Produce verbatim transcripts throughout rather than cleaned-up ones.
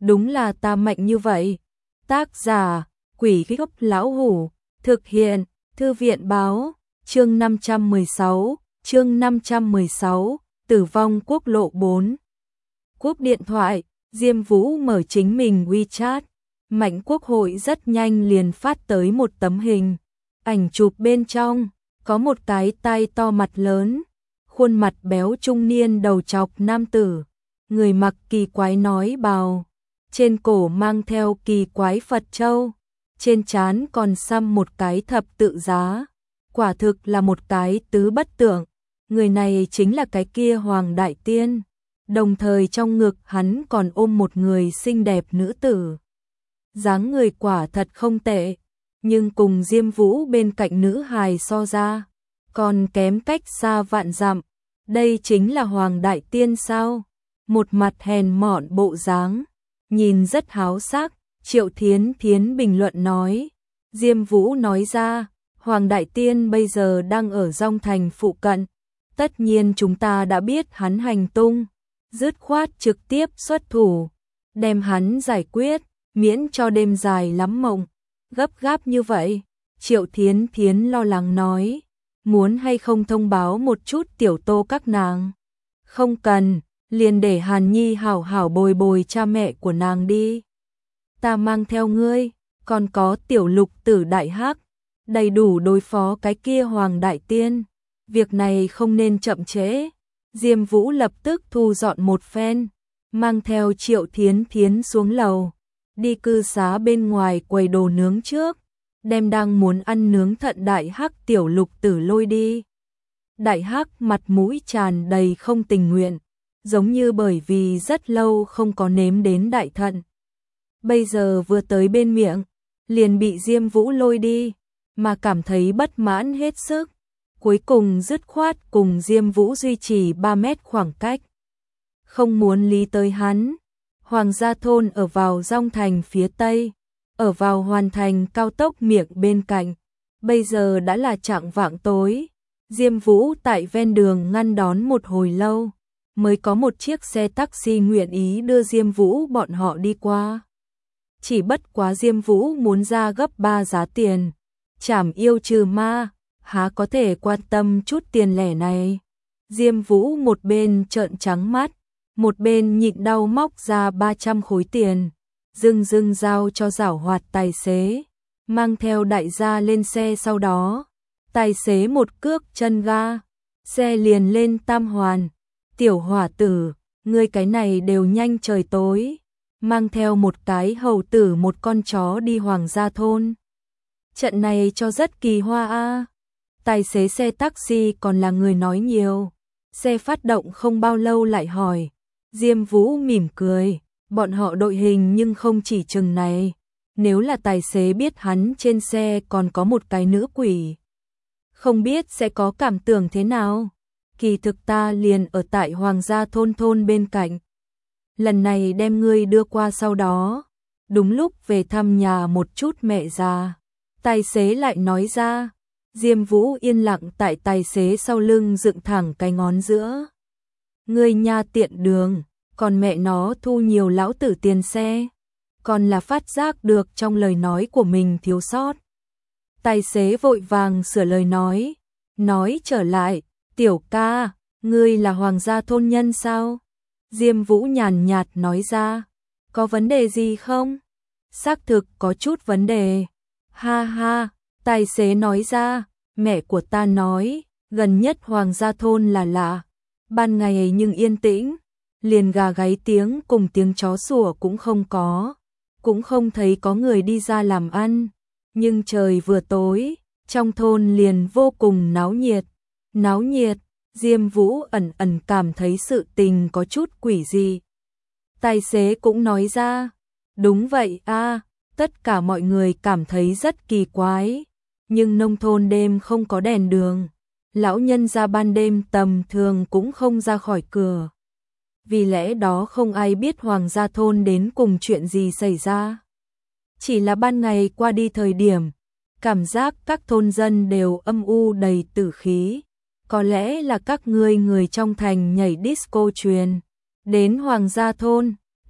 đúng là ta mạnh như vậy. Tác giả, Quỷ Gốc Lão Hủ, thực hiện, Thư viện báo, chương năm trăm mười sáu, chương năm trăm mười sáu, Tử vong quốc lộ bốn. Cúp điện thoại, Diêm Vũ mở chính mình WeChat, Mạnh Quốc Hội rất nhanh liền phát tới một tấm hình. Ảnh chụp bên trong, có một cái tay to mặt lớn, khuôn mặt béo trung niên đầu trọc nam tử, người mặc kỳ quái nói bào, trên cổ mang theo kỳ quái Phật châu, trên trán còn xăm một cái thập tự giá, quả thực là một cái tứ bất tượng, người này chính là cái kia Hoàng Đại Tiên, đồng thời trong ngực hắn còn ôm một người xinh đẹp nữ tử. Dáng người quả thật không tệ, nhưng cùng Diêm Vũ bên cạnh nữ hài so ra, còn kém cách xa vạn dặm. Đây chính là Hoàng Đại Tiên sao? Một mặt hèn mọn bộ dáng, nhìn rất háo sắc. Triệu Thiến Thiến bình luận nói. Diêm Vũ nói ra, Hoàng Đại Tiên bây giờ đang ở Dong Thành phụ cận. Tất nhiên chúng ta đã biết hắn hành tung, dứt khoát trực tiếp xuất thủ, đem hắn giải quyết, miễn cho đêm dài lắm mộng. Gấp gáp như vậy, Triệu Thiến Thiến lo lắng nói, muốn hay không thông báo một chút Tiểu Tô các nàng? Không cần, liền để Hàn Nhi hảo hảo bồi bồi cha mẹ của nàng đi. Ta mang theo ngươi, còn có Tiểu Lục Tử Đại Hắc, đầy đủ đối phó cái kia Hoàng Đại Tiên. Việc này không nên chậm trễ. Diêm Vũ lập tức thu dọn một phen, mang theo Triệu Thiến Thiến xuống lầu, đi cư xá bên ngoài quầy đồ nướng trước, đem đang muốn ăn nướng thận Đại Hắc Tiểu Lục Tử lôi đi. Đại Hắc mặt mũi tràn đầy không tình nguyện, giống như bởi vì rất lâu không có nếm đến đại thận. Bây giờ vừa tới bên miệng, liền bị Diêm Vũ lôi đi, mà cảm thấy bất mãn hết sức. Cuối cùng dứt khoát cùng Diêm Vũ duy trì ba mét khoảng cách. Không muốn lý tới hắn. Hoàng gia thôn ở vào Dong Thành phía tây, ở vào hoàn thành cao tốc miệng bên cạnh. Bây giờ đã là chạng vạng tối. Diêm Vũ tại ven đường ngăn đón một hồi lâu, mới có một chiếc xe taxi nguyện ý đưa Diêm Vũ bọn họ đi qua. Chỉ bất quá Diêm Vũ muốn ra gấp ba giá tiền. Trảm yêu trừ ma, há có thể quan tâm chút tiền lẻ này. Diêm Vũ một bên trợn trắng mắt, một bên nhịn đau móc ra ba trăm khối tiền, dưng dưng giao cho giảo hoạt tài xế, mang theo đại gia lên xe. Sau đó, tài xế một cước chân ga, xe liền lên tam hoàn. Tiểu hỏa tử, ngươi cái này đều nhanh trời tối, mang theo một cái hầu tử một con chó đi Hoàng gia thôn. Trận này cho rất kỳ hoa a. Tài xế xe taxi còn là người nói nhiều. Xe phát động không bao lâu lại hỏi. Diêm Vũ mỉm cười, bọn họ đội hình nhưng không chỉ chừng này. Nếu là tài xế biết hắn trên xe còn có một cái nữ quỷ, không biết sẽ có cảm tưởng thế nào. Kỳ thực ta liền ở tại Hoàng gia thôn thôn bên cạnh. Lần này đem ngươi đưa qua, sau đó đúng lúc về thăm nhà một chút mẹ già. Tài xế lại nói ra. Diêm Vũ yên lặng tại tài xế sau lưng dựng thẳng cái ngón giữa. Ngươi nha tiện đường, còn mẹ nó thu nhiều lão tử tiền xe. Còn là phát giác được trong lời nói của mình thiếu sót. Tài xế vội vàng sửa lời nói. Nói trở lại, tiểu ca, ngươi là Hoàng gia thôn nhân sao? Diêm Vũ nhàn nhạt nói ra. Có vấn đề gì không? Xác thực có chút vấn đề. Ha ha, tài xế nói ra, mẹ của ta nói, gần nhất Hoàng gia thôn là lạ, ban ngày nhưng yên tĩnh, liền gà gáy tiếng cùng tiếng chó sủa cũng không có, cũng không thấy có người đi ra làm ăn, nhưng trời vừa tối, trong thôn liền vô cùng náo nhiệt. Náo nhiệt, Diêm Vũ ẩn ẩn cảm thấy sự tình có chút quỷ dị. Tài xế cũng nói ra, đúng vậy a. Tất cả mọi người cảm thấy rất kỳ quái, nhưng nông thôn đêm không có đèn đường, lão nhân ra ban đêm tầm thường cũng không ra khỏi cửa. Vì lẽ đó không ai biết Hoàng gia thôn đến cùng chuyện gì xảy ra. Chỉ là ban ngày qua đi thời điểm, cảm giác các thôn dân đều âm u đầy tử khí. Có lẽ là các ngươi người trong thành nhảy disco truyền đến Hoàng gia thôn,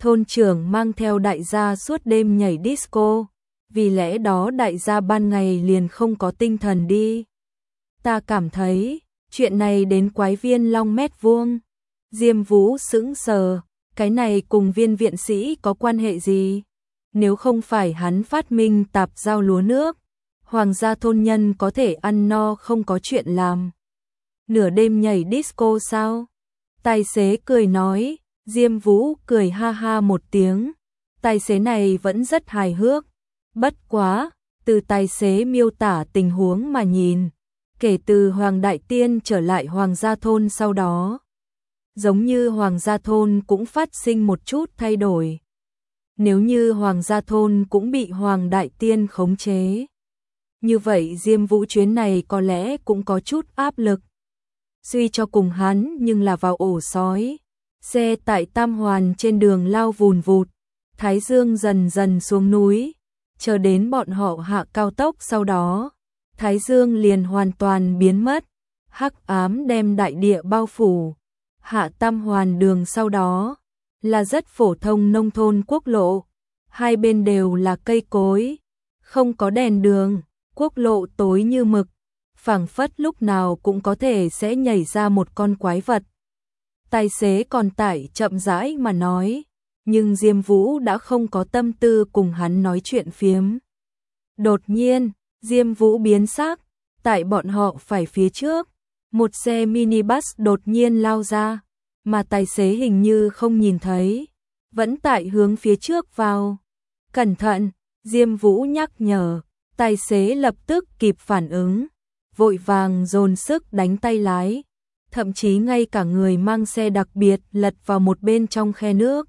thôn trưởng mang theo đại gia suốt đêm nhảy disco, vì lẽ đó đại gia ban ngày liền không có tinh thần đi. Ta cảm thấy, chuyện này đến quái viên long mét vuông. Diêm Vũ sững sờ, cái này cùng viên viện sĩ có quan hệ gì? Nếu không phải hắn phát minh tạp giao lúa nước, hoàng gia thôn nhân có thể ăn no không có chuyện làm. Nửa đêm nhảy disco sao? Tài xế cười nói, Diêm Vũ cười ha ha một tiếng. Tài xế này vẫn rất hài hước. Bất quá, từ tài xế miêu tả tình huống mà nhìn, kể từ Hoàng Đại Tiên trở lại Hoàng gia thôn sau đó, giống như Hoàng gia thôn cũng phát sinh một chút thay đổi. Nếu như Hoàng gia thôn cũng bị Hoàng Đại Tiên khống chế, như vậy Diêm Vũ chuyến này có lẽ cũng có chút áp lực. Suy cho cùng hắn nhưng là vào ổ sói. Xe tại Tam Hoàn trên đường lao vùn vụt, Thái Dương dần dần xuống núi, chờ đến bọn họ hạ cao tốc sau đó, Thái Dương liền hoàn toàn biến mất, hắc ám đem đại địa bao phủ. Hạ Tam Hoàn đường sau đó là rất phổ thông nông thôn quốc lộ, hai bên đều là cây cối, không có đèn đường, quốc lộ tối như mực, phảng phất lúc nào cũng có thể sẽ nhảy ra một con quái vật. Tài xế còn tải chậm rãi mà nói, nhưng Diêm Vũ đã không có tâm tư cùng hắn nói chuyện phiếm. Đột nhiên, Diêm Vũ biến sắc, tại bọn họ phải phía trước, một xe minibus đột nhiên lao ra, mà tài xế hình như không nhìn thấy, vẫn tại hướng phía trước vào. Cẩn thận, Diêm Vũ nhắc nhở, tài xế lập tức kịp phản ứng, vội vàng dồn sức đánh tay lái, thậm chí ngay cả người mang xe đặc biệt lật vào một bên trong khe nước.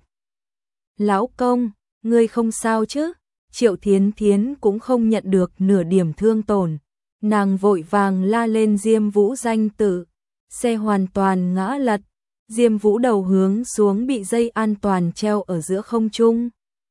Lão công, ngươi không sao chứ? Triệu Thiến Thiến cũng không nhận được nửa điểm thương tổn, nàng vội vàng la lên Diêm Vũ danh tự, xe hoàn toàn ngã lật, Diêm Vũ đầu hướng xuống bị dây an toàn treo ở giữa không trung.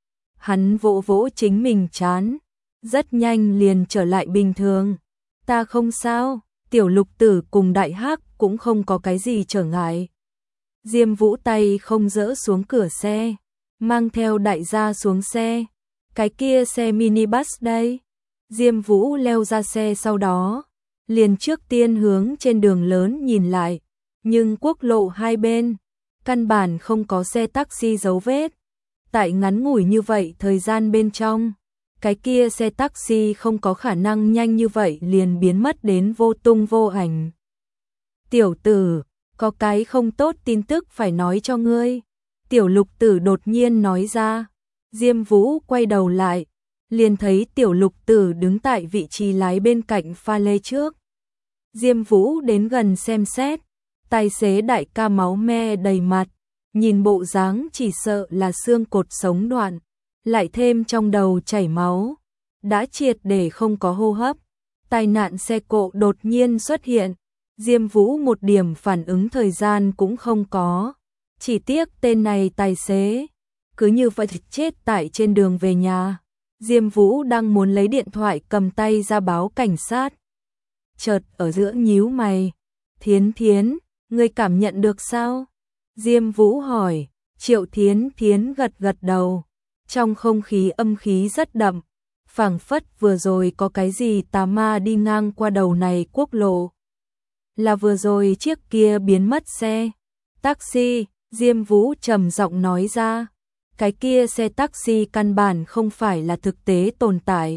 Hắn vỗ vỗ chính mình trán, rất nhanh liền trở lại bình thường. Ta không sao, Tiểu Lục Tử cùng Đại Hắc cũng không có cái gì trở ngại. Diêm Vũ tay không dỡ xuống cửa xe, mang theo đại gia xuống xe. Cái kia xe minibus đây. Diêm Vũ leo ra xe sau đó, liền trước tiên hướng trên đường lớn nhìn lại, nhưng quốc lộ hai bên, căn bản không có xe taxi dấu vết. Tại ngắn ngủi như vậy thời gian bên trong, cái kia xe taxi không có khả năng nhanh như vậy liền biến mất đến vô tung vô ảnh. Tiểu tử, có cái không tốt tin tức phải nói cho ngươi. Tiểu Lục Tử đột nhiên nói ra. Diêm Vũ quay đầu lại, liền thấy Tiểu Lục Tử đứng tại vị trí lái bên cạnh pha lê trước. Diêm Vũ đến gần xem xét, tài xế đại ca máu me đầy mặt, nhìn bộ dáng chỉ sợ là xương cột sống đoạn, lại thêm trong đầu chảy máu, đã triệt để không có hô hấp. Tai nạn xe cộ đột nhiên xuất hiện, Diêm Vũ một điểm phản ứng thời gian cũng không có, chỉ tiếc tên này tài xế cứ như vậy chết tại trên đường về nhà. Diêm Vũ đang muốn lấy điện thoại cầm tay ra báo cảnh sát, chợt ở giữa nhíu mày, Thiến Thiến, ngươi cảm nhận được sao? Diêm Vũ hỏi. Triệu Thiến Thiến gật gật đầu, trong không khí âm khí rất đậm, phảng phất vừa rồi có cái gì tà ma đi ngang qua đầu này quốc lộ. Là vừa rồi chiếc kia biến mất xe taxi. Diêm Vũ trầm giọng nói ra, cái kia xe taxi căn bản không phải là thực tế tồn tại,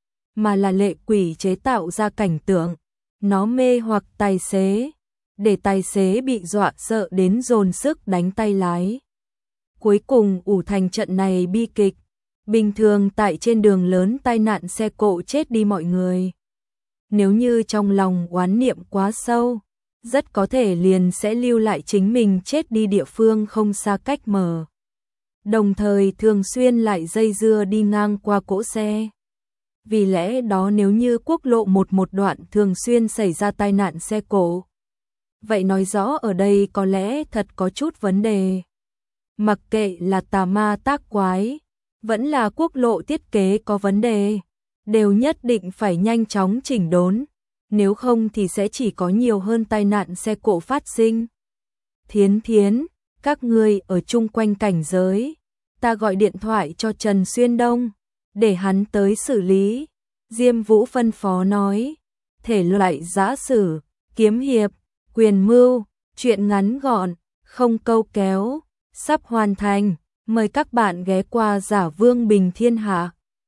mà là lệ quỷ chế tạo ra cảnh tượng, nó mê hoặc tài xế, để tài xế bị dọa sợ đến dồn sức đánh tay lái. Cuối cùng ủ thành trận này bi kịch. Bình thường tại trên đường lớn tai nạn xe cộ chết đi mọi người, nếu như trong lòng oán niệm quá sâu, rất có thể liền sẽ lưu lại chính mình chết đi địa phương không xa cách mở. Đồng thời thường xuyên lại dây dưa đi ngang qua cỗ xe. Vì lẽ đó nếu như quốc lộ một một đoạn thường xuyên xảy ra tai nạn xe cộ, vậy nói rõ ở đây có lẽ thật có chút vấn đề. Mặc kệ là tà ma tác quái, vẫn là quốc lộ thiết kế có vấn đề, đều nhất định phải nhanh chóng chỉnh đốn, nếu không thì sẽ chỉ có nhiều hơn tai nạn xe cộ phát sinh. Thiến Thiến, các ngươi ở chung quanh cảnh giới, ta gọi điện thoại cho Trần Xuyên Đông, để hắn tới xử lý. Diêm Vũ phân phó nói, thể loại giã sử, kiếm hiệp, quyền mưu, truyện ngắn gọn, không câu kéo, sắp hoàn thành, mời các bạn ghé qua Giả Vương Bình Thiên Hạ.